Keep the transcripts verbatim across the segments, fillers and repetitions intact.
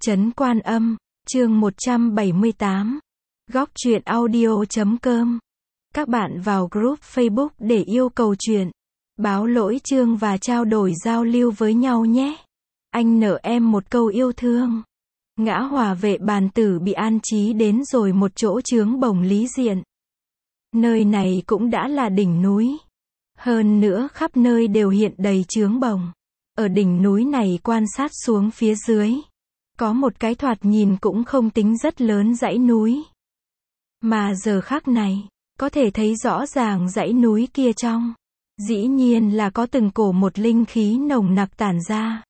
Trấn Quan Âm, chương một trăm bảy mươi tám. Góc truyện audio chấm com. Các bạn vào group Facebook để yêu cầu truyện, báo lỗi chương và trao đổi giao lưu với nhau nhé. Anh nợ em một câu yêu thương. Ngã Hòa Vệ Bàn Tử bị an trí đến rồi một chỗ chướng bồng lý diện. Nơi này cũng đã là đỉnh núi. Hơn nữa khắp nơi đều hiện đầy chướng bồng. Ở đỉnh núi này quan sát xuống phía dưới, có một cái thoạt nhìn cũng không tính rất lớn dãy núi. Mà giờ khắc này, có thể thấy rõ ràng dãy núi kia trong. Dĩ nhiên là có từng cổ một linh khí nồng nặc tản ra.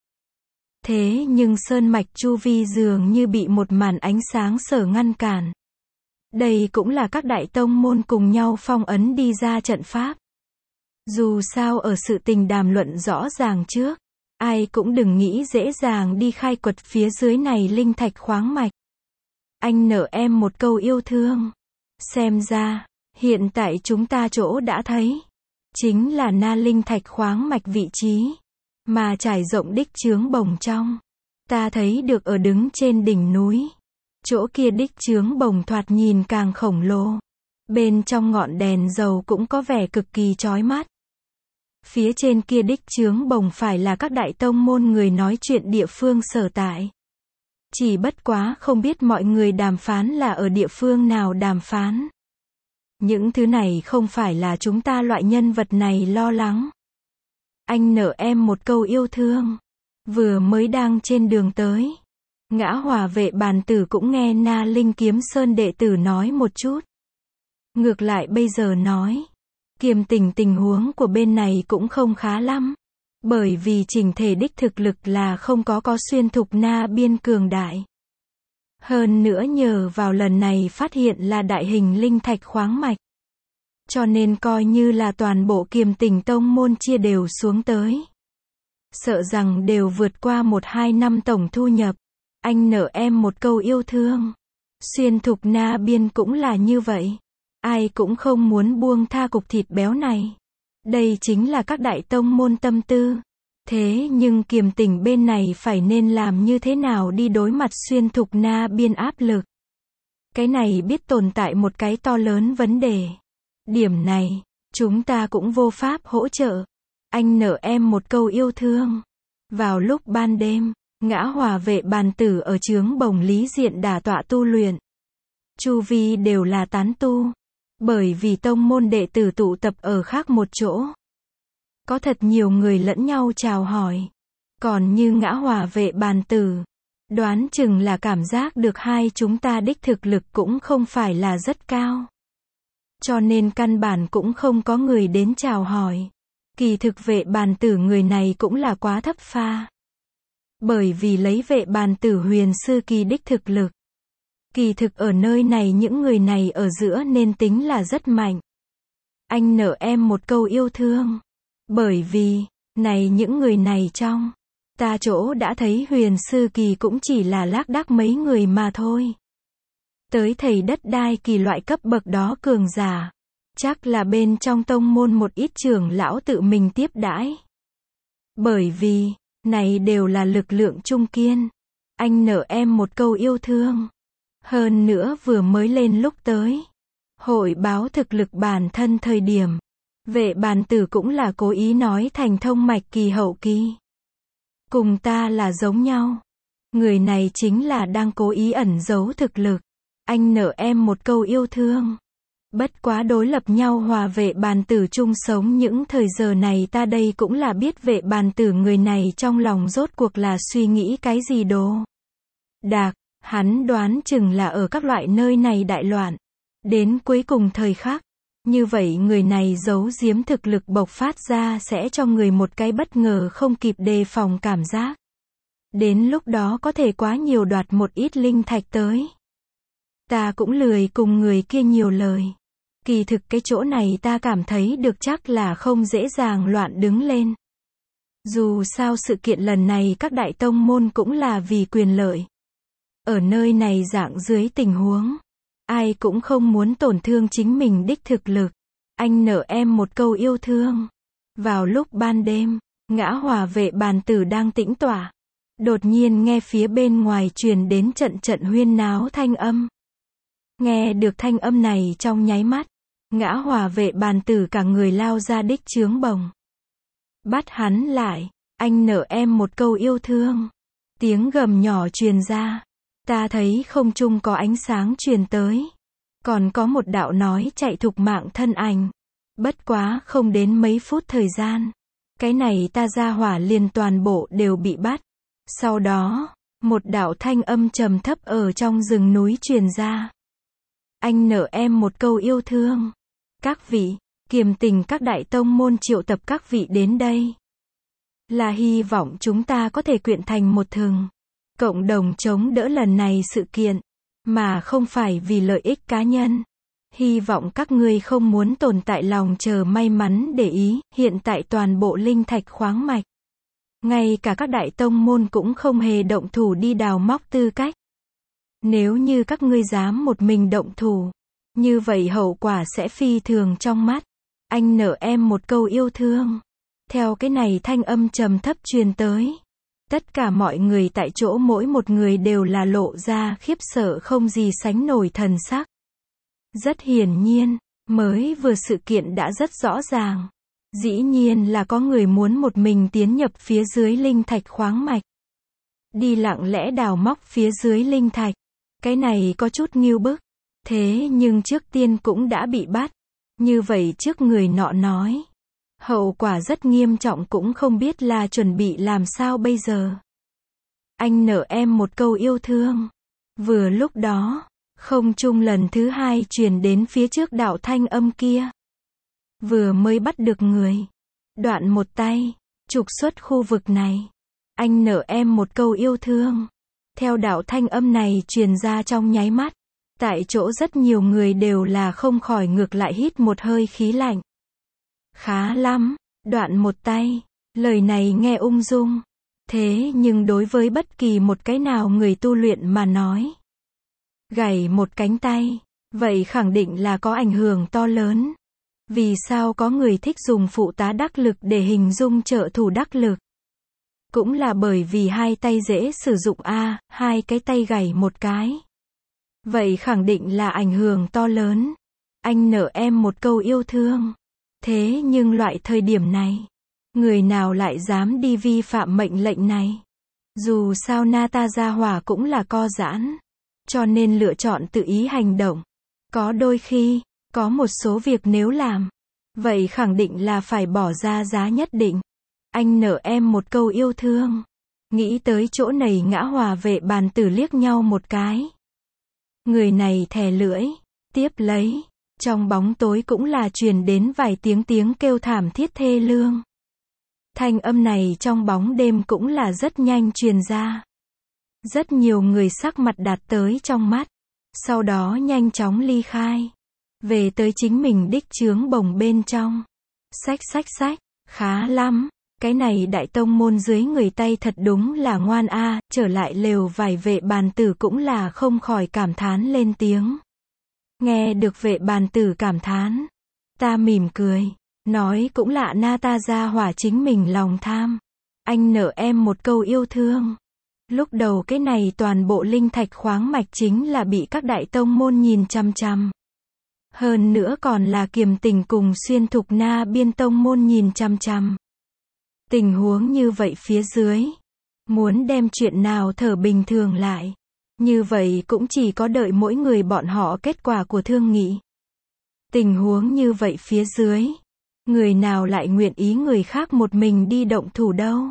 Thế nhưng sơn mạch chu vi dường như bị một màn ánh sáng sở ngăn cản. Đây cũng là các đại tông môn cùng nhau phong ấn đi ra trận pháp. Dù sao ở sự tình đàm luận rõ ràng trước, ai cũng đừng nghĩ dễ dàng đi khai quật phía dưới này linh thạch khoáng mạch. Anh nợ em một câu yêu thương. Xem ra, hiện tại chúng ta chỗ đã thấy, chính là na linh thạch khoáng mạch vị trí, mà trải rộng đích chướng bồng trong. Ta thấy được ở đứng trên đỉnh núi. Chỗ kia đích chướng bồng thoạt nhìn càng khổng lồ. Bên trong ngọn đèn dầu cũng có vẻ cực kỳ chói mắt. Phía trên kia đích chướng bồng phải là các đại tông môn người nói chuyện địa phương sở tại. Chỉ bất quá không biết mọi người đàm phán là ở địa phương nào đàm phán. Những thứ này không phải là chúng ta loại nhân vật này lo lắng. Anh nợ em một câu yêu thương. Vừa mới đang trên đường tới, Ngã Hòa Vệ Bàn Tử cũng nghe Na Linh Kiếm Sơn đệ tử nói một chút. Ngược lại bây giờ nói, kiềm tình tình huống của bên này cũng không khá lắm. Bởi vì chỉnh thể đích thực lực là không có có xuyên thục na biên cường đại. Hơn nữa nhờ vào lần này phát hiện là đại hình linh thạch khoáng mạch. Cho nên coi như là toàn bộ kiềm tình tông môn chia đều xuống tới. Sợ rằng đều vượt qua một hai năm tổng thu nhập. Anh nợ em một câu yêu thương. Xuyên thục na biên cũng là như vậy. Ai cũng không muốn buông tha cục thịt béo này. Đây chính là các đại tông môn tâm tư. Thế nhưng kiềm tình bên này phải nên làm như thế nào đi đối mặt xuyên thục na biên áp lực. Cái này biết tồn tại một cái to lớn vấn đề. Điểm này, chúng ta cũng vô pháp hỗ trợ. Anh nợ em một câu yêu thương. Vào lúc ban đêm, Ngã Hòa Vệ Bàn Tử ở chướng bồng lý diện đả tọa tu luyện. Chu vi đều là tán tu. Bởi vì tông môn đệ tử tụ tập ở khác một chỗ. Có thật nhiều người lẫn nhau chào hỏi. Còn như Ngã Hòa Vệ Bàn Tử, đoán chừng là cảm giác được hai chúng ta đích thực lực cũng không phải là rất cao. Cho nên căn bản cũng không có người đến chào hỏi. Kỳ thực Vệ Bàn Tử người này cũng là quá thấp pha. Bởi vì lấy Vệ Bàn Tử huyền sư kỳ đích thực lực. Kỳ thực ở nơi này những người này ở giữa nên tính là rất mạnh. Anh nợ em một câu yêu thương. Bởi vì, này những người này trong, ta chỗ đã thấy huyền sư kỳ cũng chỉ là lác đác mấy người mà thôi. Tới thầy đất đai kỳ loại cấp bậc đó cường giả, chắc là bên trong tông môn một ít trưởng lão tự mình tiếp đãi. Bởi vì, này đều là lực lượng trung kiên. Anh nợ em một câu yêu thương. Hơn nữa vừa mới lên lúc tới, hội báo thực lực bản thân thời điểm, Vệ Bàn Tử cũng là cố ý nói thành thông mạch kỳ hậu kỳ. Cùng ta là giống nhau. Người này chính là đang cố ý ẩn giấu thực lực. Anh nợ em một câu yêu thương. Bất quá đối lập nhau Hòa Vệ Bàn Tử chung sống những thời giờ này ta đây cũng là biết Vệ Bàn Tử người này trong lòng rốt cuộc là suy nghĩ cái gì đồ. Đạc, hắn đoán chừng là ở các loại nơi này đại loạn. Đến cuối cùng thời khắc. Như vậy người này giấu giếm thực lực bộc phát ra sẽ cho người một cái bất ngờ không kịp đề phòng cảm giác. Đến lúc đó có thể quá nhiều đoạt một ít linh thạch tới. Ta cũng lười cùng người kia nhiều lời. Kỳ thực cái chỗ này ta cảm thấy được chắc là không dễ dàng loạn đứng lên. Dù sao sự kiện lần này các đại tông môn cũng là vì quyền lợi. Ở nơi này dạng dưới tình huống. Ai cũng không muốn tổn thương chính mình đích thực lực. Anh nợ em một câu yêu thương. Vào lúc ban đêm, Ngã Hòa Vệ Bàn Tử đang tĩnh tọa. Đột nhiên nghe phía bên ngoài truyền đến trận trận huyên náo thanh âm. Nghe được thanh âm này trong nháy mắt, Ngã Hòa vệ bàn tử cả người lao ra đích chướng bồng. Bắt hắn lại, anh nợ em một câu yêu thương. Tiếng gầm nhỏ truyền ra. Ta thấy không trung có ánh sáng truyền tới. Còn có một đạo nói chạy thục mạng thân ảnh. Bất quá không đến mấy phút thời gian. Cái này ta ra hỏa liền toàn bộ đều bị bắt. Sau đó, một đạo thanh âm trầm thấp ở trong rừng núi truyền ra. Anh nợ em một câu yêu thương. Các vị, kiềm tình các đại tông môn triệu tập các vị đến đây. Là hy vọng chúng ta có thể quyện thành một thừng. Cộng đồng chống đỡ lần này sự kiện. Mà không phải vì lợi ích cá nhân. Hy vọng các ngươi không muốn tồn tại lòng chờ may mắn để ý, hiện tại toàn bộ linh thạch khoáng mạch. Ngay cả các đại tông môn cũng không hề động thủ đi đào móc tư cách. Nếu như các ngươi dám một mình động thủ, như vậy hậu quả sẽ phi thường trong mắt. Anh nợ em một câu yêu thương. Theo cái này thanh âm trầm thấp truyền tới. Tất cả mọi người tại chỗ mỗi một người đều là lộ ra khiếp sợ không gì sánh nổi thần sắc. Rất hiển nhiên, mới vừa sự kiện đã rất rõ ràng. Dĩ nhiên là có người muốn một mình tiến nhập phía dưới linh thạch khoáng mạch. Đi lặng lẽ đào móc phía dưới linh thạch. Cái này có chút ngưu bức. Thế nhưng trước tiên cũng đã bị bắt. Như vậy trước người nọ nói. Hậu quả rất nghiêm trọng cũng không biết là chuẩn bị làm sao bây giờ. Anh nợ em một câu yêu thương. Vừa lúc đó, không trung lần thứ hai truyền đến phía trước đạo thanh âm kia. Vừa mới bắt được người. Đoạn một tay, trục xuất khu vực này. Anh nợ em một câu yêu thương. Theo đạo thanh âm này truyền ra trong nháy mắt. Tại chỗ rất nhiều người đều là không khỏi ngược lại hít một hơi khí lạnh. Khá lắm, đoạn một tay. Lời này nghe ung dung. Thế nhưng đối với bất kỳ một cái nào người tu luyện mà nói. Gãy một cánh tay. Vậy khẳng định là có ảnh hưởng to lớn. Vì sao có người thích dùng phụ tá đắc lực để hình dung trợ thủ đắc lực? Cũng là bởi vì hai tay dễ sử dụng a, hai cái tay gãy một cái. Vậy khẳng định là ảnh hưởng to lớn. Anh nợ em một câu yêu thương. Thế nhưng loại thời điểm này, người nào lại dám đi vi phạm mệnh lệnh này? Dù sao Nata gia hỏa cũng là co giãn, cho nên lựa chọn tự ý hành động. Có đôi khi, có một số việc nếu làm, vậy khẳng định là phải bỏ ra giá nhất định. Anh nợ em một câu yêu thương. Nghĩ tới chỗ này Ngã Hòa vệ bàn tử liếc nhau một cái. Người này thè lưỡi, tiếp lấy. Trong bóng tối cũng là truyền đến vài tiếng tiếng kêu thảm thiết thê lương. Thanh âm này trong bóng đêm cũng là rất nhanh truyền ra. Rất nhiều người sắc mặt đạt tới trong mắt. Sau đó nhanh chóng ly khai. Về tới chính mình đích chướng bồng bên trong. Xách xách xách, khá lắm. Cái này đại tông môn dưới người tay thật đúng là ngoan a. Trở lại lều vài vệ bàn tử cũng là không khỏi cảm thán lên tiếng. Nghe được vệ bàn tử cảm thán. Ta mỉm cười. Nói cũng lạ na ta ra hỏa chính mình lòng tham. Anh nợ em một câu yêu thương. Lúc đầu cái này toàn bộ linh thạch khoáng mạch chính là bị các đại tông môn nhìn chăm chăm. Hơn nữa còn là Kiềm Tình cùng Xuyên Thục Na biên tông môn nhìn chăm chăm. Tình huống như vậy phía dưới. Muốn đem chuyện nào thở bình thường lại. Như vậy cũng chỉ có đợi mỗi người bọn họ kết quả của thương nghị. Tình huống như vậy phía dưới. Người nào lại nguyện ý người khác một mình đi động thủ đâu.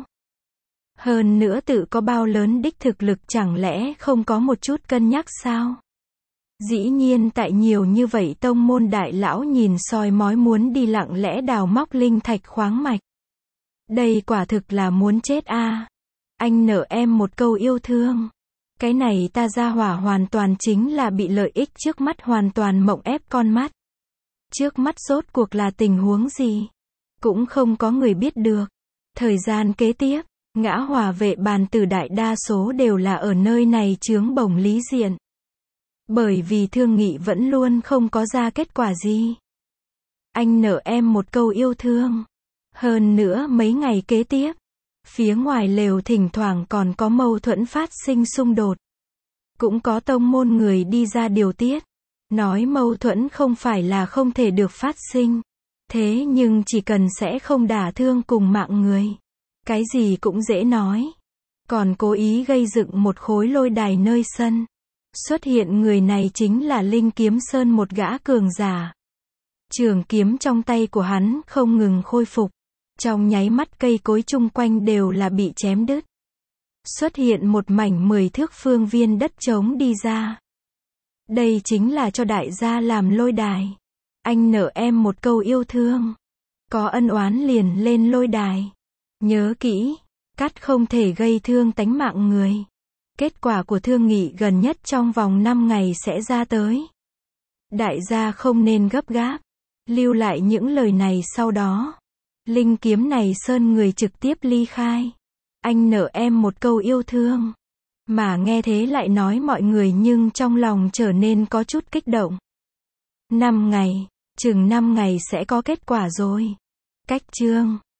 Hơn nữa tự có bao lớn đích thực lực chẳng lẽ không có một chút cân nhắc sao? Dĩ nhiên tại nhiều như vậy tông môn đại lão nhìn soi mói muốn đi lặng lẽ đào móc linh thạch khoáng mạch. Đây quả thực là muốn chết a. À. Anh nợ em một câu yêu thương. Cái này ta ra hỏa hoàn toàn chính là bị lợi ích trước mắt hoàn toàn mộng ép con mắt. Trước mắt rốt cuộc là tình huống gì? Cũng không có người biết được. Thời gian kế tiếp, Ngã Hòa vệ bàn tử đại đa số đều là ở nơi này chướng bổng lý diện. Bởi vì thương nghị vẫn luôn không có ra kết quả gì. Anh nợ em một câu yêu thương. Hơn nữa mấy ngày kế tiếp, Phía ngoài lều thỉnh thoảng còn có mâu thuẫn phát sinh xung đột. Cũng có tông môn người đi ra điều tiết. Nói mâu thuẫn không phải là không thể được phát sinh. Thế nhưng chỉ cần sẽ không đả thương cùng mạng người. Cái gì cũng dễ nói. Còn cố ý gây dựng một khối lôi đài nơi sân. Xuất hiện người này chính là Linh Kiếm Sơn, một gã cường giả. Trường kiếm trong tay của hắn không ngừng khôi phục. Trong nháy mắt cây cối chung quanh đều là bị chém đứt. Xuất hiện một mảnh mười thước phương viên đất trống đi ra. Đây chính là cho đại gia làm lôi đài. Anh nợ em một câu yêu thương. Có ân oán liền lên lôi đài. Nhớ kỹ, cắt không thể gây thương tánh mạng người. Kết quả của thương nghị gần nhất trong vòng năm ngày sẽ ra tới. Đại gia không nên gấp gáp. Lưu lại những lời này sau đó. Linh Kiếm này sơn người trực tiếp ly khai. Anh nợ em một câu yêu thương. Mà nghe thế lại nói mọi người nhưng trong lòng trở nên có chút kích động. Năm ngày, chừng năm ngày sẽ có kết quả rồi. Cách chương